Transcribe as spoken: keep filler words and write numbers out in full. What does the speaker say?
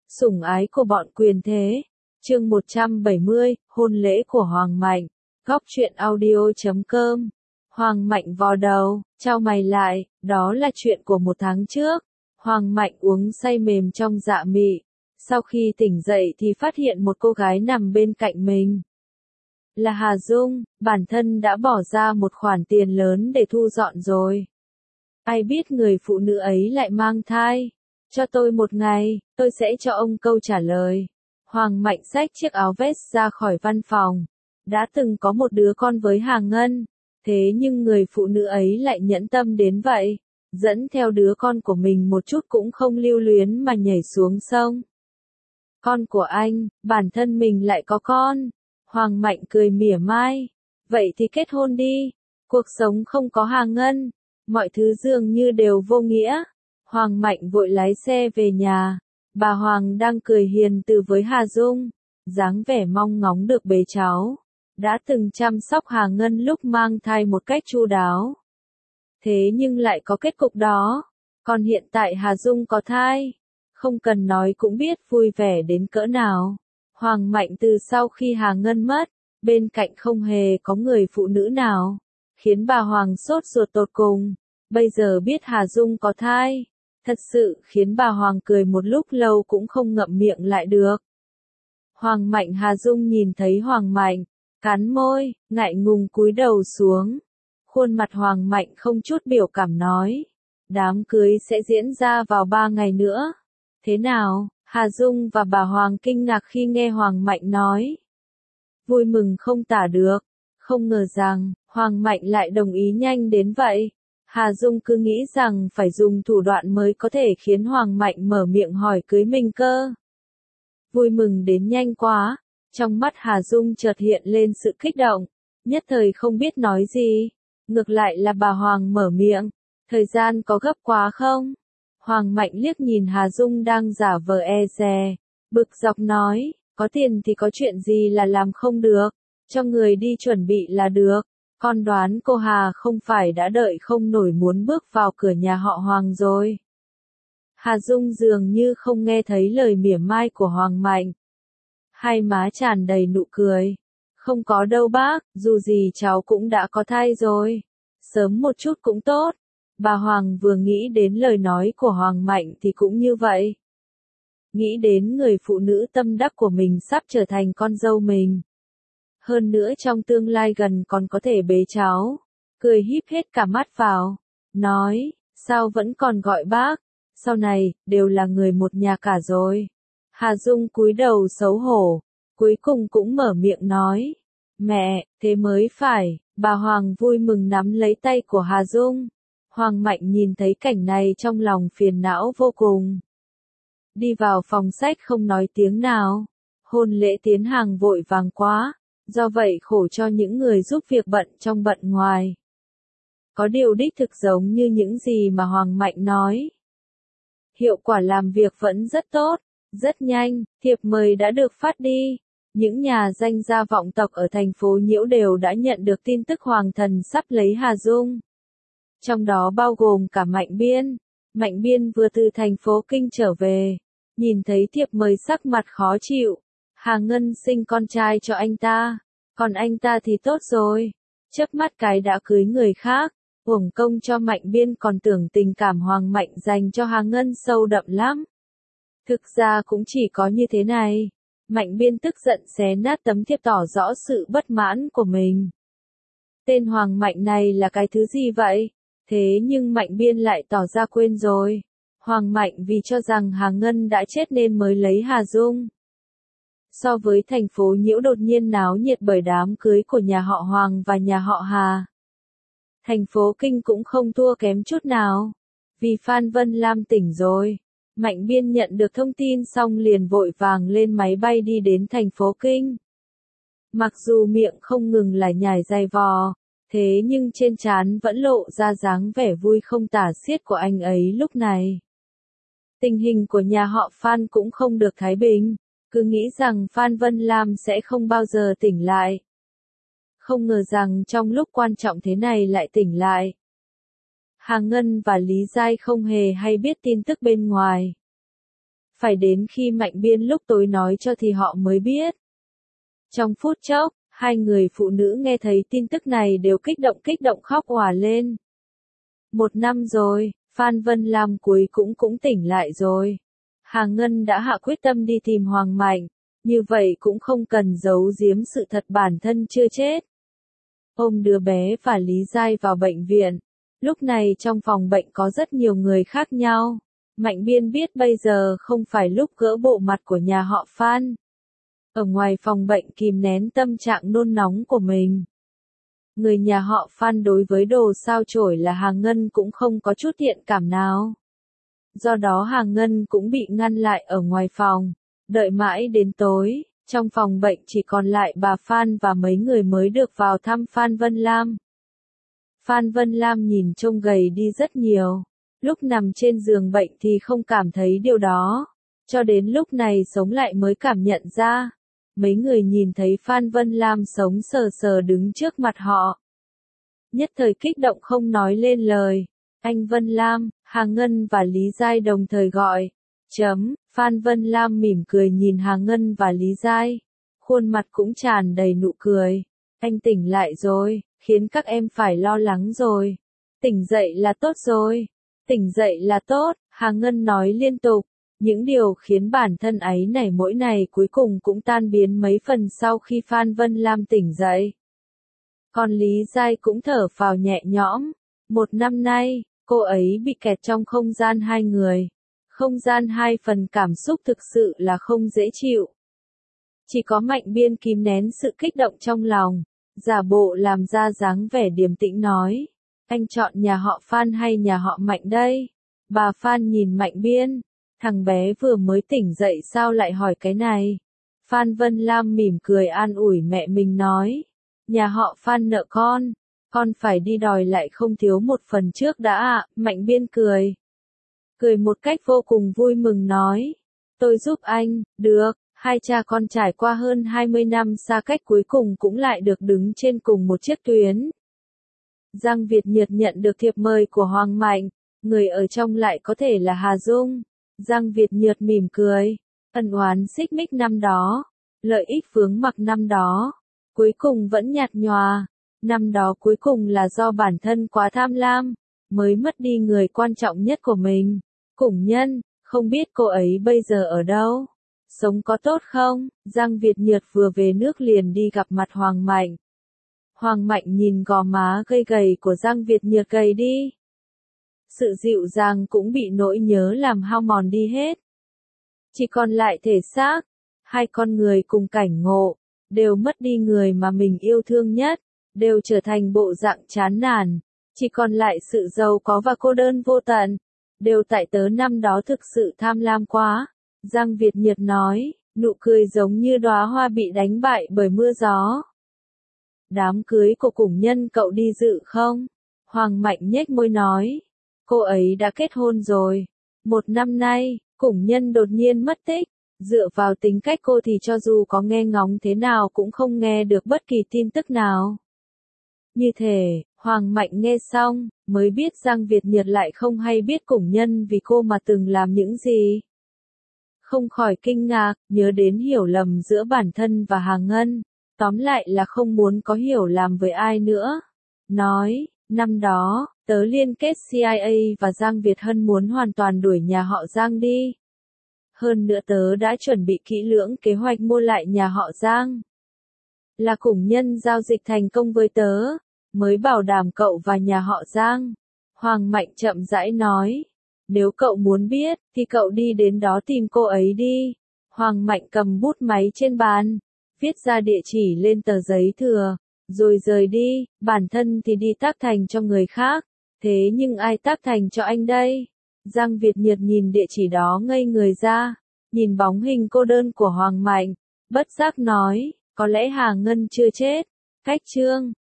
Sủng ái của bọn quyền thế. Chương một trăm bảy mươi, hôn lễ của Hoàng Mạnh. Góc truyện audio chấm com. Hoàng Mạnh vò đầu, chau mày lại, đó là chuyện của một tháng trước. Hoàng Mạnh uống say mềm trong dạ mị. Sau khi tỉnh dậy thì phát hiện một cô gái nằm bên cạnh mình. Là Hà Dung, bản thân đã bỏ ra một khoản tiền lớn để thu dọn rồi. Ai biết người phụ nữ ấy lại mang thai. Cho tôi một ngày, tôi sẽ cho ông câu trả lời. Hoàng Mạnh xách chiếc áo vest ra khỏi văn phòng. Đã từng có một đứa con với Hà Ngân. Thế nhưng người phụ nữ ấy lại nhẫn tâm đến vậy. Dẫn theo đứa con của mình một chút cũng không lưu luyến mà nhảy xuống sông. Con của anh, bản thân mình lại có con. Hoàng Mạnh cười mỉa mai. Vậy thì kết hôn đi. Cuộc sống không có Hà Ngân. Mọi thứ dường như đều vô nghĩa. Hoàng Mạnh vội lái xe về nhà. Bà Hoàng đang cười hiền từ với Hà Dung. Dáng vẻ mong ngóng được bế cháu. Đã từng chăm sóc Hà Ngân lúc mang thai một cách chu đáo. Thế nhưng lại có kết cục đó. Còn hiện tại Hà Dung có thai. Không cần nói cũng biết vui vẻ đến cỡ nào. Hoàng Mạnh từ sau khi Hà Ngân mất, bên cạnh không hề có người phụ nữ nào. Khiến bà Hoàng sốt ruột tột cùng. Bây giờ biết Hà Dung có thai. Thật sự khiến bà Hoàng cười một lúc lâu cũng không ngậm miệng lại được. Hoàng Mạnh Hà Dung nhìn thấy Hoàng Mạnh, cắn môi, ngại ngùng cúi đầu xuống. Khuôn mặt Hoàng Mạnh không chút biểu cảm nói. Đám cưới sẽ diễn ra vào ba ngày nữa. Thế nào? Hà Dung và bà Hoàng kinh ngạc khi nghe Hoàng Mạnh nói. Vui mừng không tả được. Không ngờ rằng, Hoàng Mạnh lại đồng ý nhanh đến vậy. Hà Dung cứ nghĩ rằng phải dùng thủ đoạn mới có thể khiến Hoàng Mạnh mở miệng hỏi cưới mình cơ. Vui mừng đến nhanh quá. Trong mắt Hà Dung chợt hiện lên sự kích động. Nhất thời không biết nói gì. Ngược lại là bà Hoàng mở miệng. Thời gian có gấp quá không? Hoàng Mạnh liếc nhìn Hà Dung đang giả vờ e dè. Bực dọc nói, có tiền thì có chuyện gì là làm không được. Cho người đi chuẩn bị là được. Con đoán cô Hà không phải đã đợi không nổi muốn bước vào cửa nhà họ Hoàng rồi. Hà Dung dường như không nghe thấy lời mỉa mai của Hoàng Mạnh. Hai má tràn đầy nụ cười. Không có đâu bác, dù gì cháu cũng đã có thai rồi. Sớm một chút cũng tốt. Bà Hoàng vừa nghĩ đến lời nói của Hoàng Mạnh thì cũng như vậy. Nghĩ đến người phụ nữ tâm đắc của mình sắp trở thành con dâu mình. Hơn nữa trong tương lai gần còn có thể bế cháu. Cười híp hết cả mắt vào. Nói, sao vẫn còn gọi bác? Sau này, đều là người một nhà cả rồi. Hà Dung cúi đầu xấu hổ. Cuối cùng cũng mở miệng nói. Mẹ, thế mới phải. Bà Hoàng vui mừng nắm lấy tay của Hà Dung. Hoàng Mạnh nhìn thấy cảnh này trong lòng phiền não vô cùng. Đi vào phòng sách không nói tiếng nào. Hôn lễ tiến hàng vội vàng quá. Do vậy khổ cho những người giúp việc bận trong bận ngoài. Có điều đích thực giống như những gì mà Hoàng Mạnh nói. Hiệu quả làm việc vẫn rất tốt, rất nhanh, thiệp mời đã được phát đi. Những nhà danh gia vọng tộc ở thành phố Nhiễu đều đã nhận được tin tức Hoàng thần sắp lấy Hà Dung. Trong đó bao gồm cả Mạnh Biên. Mạnh Biên vừa từ thành phố Kinh trở về. Nhìn thấy thiệp mời sắc mặt khó chịu. Hà Ngân sinh con trai cho anh ta. Còn anh ta thì tốt rồi. Chớp mắt cái đã cưới người khác. Uổng công cho Mạnh Biên còn tưởng tình cảm Hoàng Mạnh dành cho Hà Ngân sâu đậm lắm. Thực ra cũng chỉ có như thế này. Mạnh Biên tức giận xé nát tấm thiệp tỏ rõ sự bất mãn của mình. Tên Hoàng Mạnh này là cái thứ gì vậy? Thế nhưng Mạnh Biên lại tỏ ra quên rồi. Hoàng Mạnh vì cho rằng Hà Ngân đã chết nên mới lấy Hà Dung. So với thành phố Nhiễu đột nhiên náo nhiệt bởi đám cưới của nhà họ Hoàng và nhà họ Hà. Thành phố Kinh cũng không thua kém chút nào. Vì Phan Vân Lam tỉnh rồi. Mạnh Biên nhận được thông tin xong liền vội vàng lên máy bay đi đến thành phố Kinh. Mặc dù miệng không ngừng lải nhải dày vò. Thế nhưng trên trán vẫn lộ ra dáng vẻ vui không tả xiết của anh ấy lúc này. Tình hình của nhà họ Phan cũng không được thái bình. Cứ nghĩ rằng Phan Vân Lam sẽ không bao giờ tỉnh lại. Không ngờ rằng trong lúc quan trọng thế này lại tỉnh lại. Hà Ngân và Lý Giai không hề hay biết tin tức bên ngoài. Phải đến khi Mạnh Biên lúc tối nói cho thì họ mới biết. Trong phút chốc, hai người phụ nữ nghe thấy tin tức này đều kích động kích động khóc òa lên. Một năm rồi, Phan Vân Lam cuối cũng cũng tỉnh lại rồi. Hà Ngân đã hạ quyết tâm đi tìm Hoàng Mạnh, như vậy cũng không cần giấu giếm sự thật bản thân chưa chết. Ôm đứa bé và Lý Giai vào bệnh viện. Lúc này trong phòng bệnh có rất nhiều người khác nhau. Mạnh Biên biết bây giờ không phải lúc gỡ bộ mặt của nhà họ Phan. Ở ngoài phòng bệnh kìm nén tâm trạng nôn nóng của mình. Người nhà họ Phan đối với đồ sao chổi là Hà Ngân cũng không có chút thiện cảm nào. Do đó Hà Ngân cũng bị ngăn lại ở ngoài phòng. Đợi mãi đến tối, trong phòng bệnh chỉ còn lại bà Phan và mấy người mới được vào thăm Phan Vân Lam. Phan Vân Lam nhìn trông gầy đi rất nhiều. Lúc nằm trên giường bệnh thì không cảm thấy điều đó. Cho đến lúc này sống lại mới cảm nhận ra. Mấy người nhìn thấy Phan Vân Lam sống sờ sờ đứng trước mặt họ. Nhất thời kích động không nói lên lời. Anh Vân Lam, Hà Ngân và Lý Giai đồng thời gọi. Chấm, Phan Vân Lam mỉm cười nhìn Hà Ngân và Lý Giai. Khuôn mặt cũng tràn đầy nụ cười. Anh tỉnh lại rồi, khiến các em phải lo lắng rồi. Tỉnh dậy là tốt rồi. Tỉnh dậy là tốt, Hà Ngân nói liên tục. Những điều khiến bản thân áy nảy mỗi ngày cuối cùng cũng tan biến mấy phần sau khi Phan Vân Lam tỉnh dậy. Còn Lý Giai cũng thở phào nhẹ nhõm. Một năm nay, cô ấy bị kẹt trong không gian hai người. Không gian hai phần cảm xúc thực sự là không dễ chịu. Chỉ có Mạnh Biên kìm nén sự kích động trong lòng, giả bộ làm ra dáng vẻ điềm tĩnh nói. Anh chọn nhà họ Phan hay nhà họ Mạnh đây? Bà Phan nhìn Mạnh Biên. Thằng bé vừa mới tỉnh dậy sao lại hỏi cái này? Phan Vân Lam mỉm cười an ủi mẹ mình nói. Nhà họ Phan nợ con. Con phải đi đòi lại không thiếu một phần trước đã ạ. Mạnh Biên cười. Cười một cách vô cùng vui mừng nói. Tôi giúp anh, được. Hai cha con trải qua hơn hai mươi năm xa cách cuối cùng cũng lại được đứng trên cùng một chiếc tuyến. Giang Việt Nhiệt nhận được thiệp mời của Hoàng Mạnh. Người ở trong lại có thể là Hà Dung. Giang Việt Nhiệt mỉm cười. Ân oán xích mích năm đó. Lợi ích vướng mặc năm đó. Cuối cùng vẫn nhạt nhòa. Năm đó cuối cùng là do bản thân quá tham lam. Mới mất đi người quan trọng nhất của mình. Củng Nhân, không biết cô ấy bây giờ ở đâu? Sống có tốt không? Giang Việt Nhiệt vừa về nước liền đi gặp mặt Hoàng Mạnh. Hoàng Mạnh nhìn gò má gầy gầy của Giang Việt Nhiệt gầy đi. Sự dịu dàng cũng bị nỗi nhớ làm hao mòn đi hết. Chỉ còn lại thể xác. Hai con người cùng cảnh ngộ. Đều mất đi người mà mình yêu thương nhất. Đều trở thành bộ dạng chán nản. Chỉ còn lại sự giàu có và cô đơn vô tận. Đều tại tớ năm đó thực sự tham lam quá. Giang Việt Nhiệt nói, nụ cười giống như đóa hoa bị đánh bại bởi mưa gió. Đám cưới của Củng Nhân cậu đi dự không? Hoàng Mạnh nhếch môi nói. Cô ấy đã kết hôn rồi. Một năm nay, Củng Nhân đột nhiên mất tích. Dựa vào tính cách cô thì cho dù có nghe ngóng thế nào cũng không nghe được bất kỳ tin tức nào. Như thể, Hoàng Mạnh nghe xong, mới biết Giang Việt Nhiệt lại không hay biết Củng Nhân vì cô mà từng làm những gì. Không khỏi kinh ngạc, nhớ đến hiểu lầm giữa bản thân và Hà Ngân. Tóm lại là không muốn có hiểu lầm với ai nữa. Nói, năm đó, tớ liên kết C I A và Giang Việt Hân muốn hoàn toàn đuổi nhà họ Giang đi. Hơn nữa tớ đã chuẩn bị kỹ lưỡng kế hoạch mua lại nhà họ Giang. Là Củng Nhân giao dịch thành công với tớ, mới bảo đảm cậu và nhà họ Giang. Hoàng Mạnh chậm rãi nói. Nếu cậu muốn biết, thì cậu đi đến đó tìm cô ấy đi. Hoàng Mạnh cầm bút máy trên bàn, viết ra địa chỉ lên tờ giấy thừa, rồi rời đi, bản thân thì đi tác thành cho người khác. Thế nhưng ai tác thành cho anh đây? Giang Việt Nhiệt nhìn địa chỉ đó ngây người ra, nhìn bóng hình cô đơn của Hoàng Mạnh, bất giác nói, có lẽ Hà Ngân chưa chết. Cách chương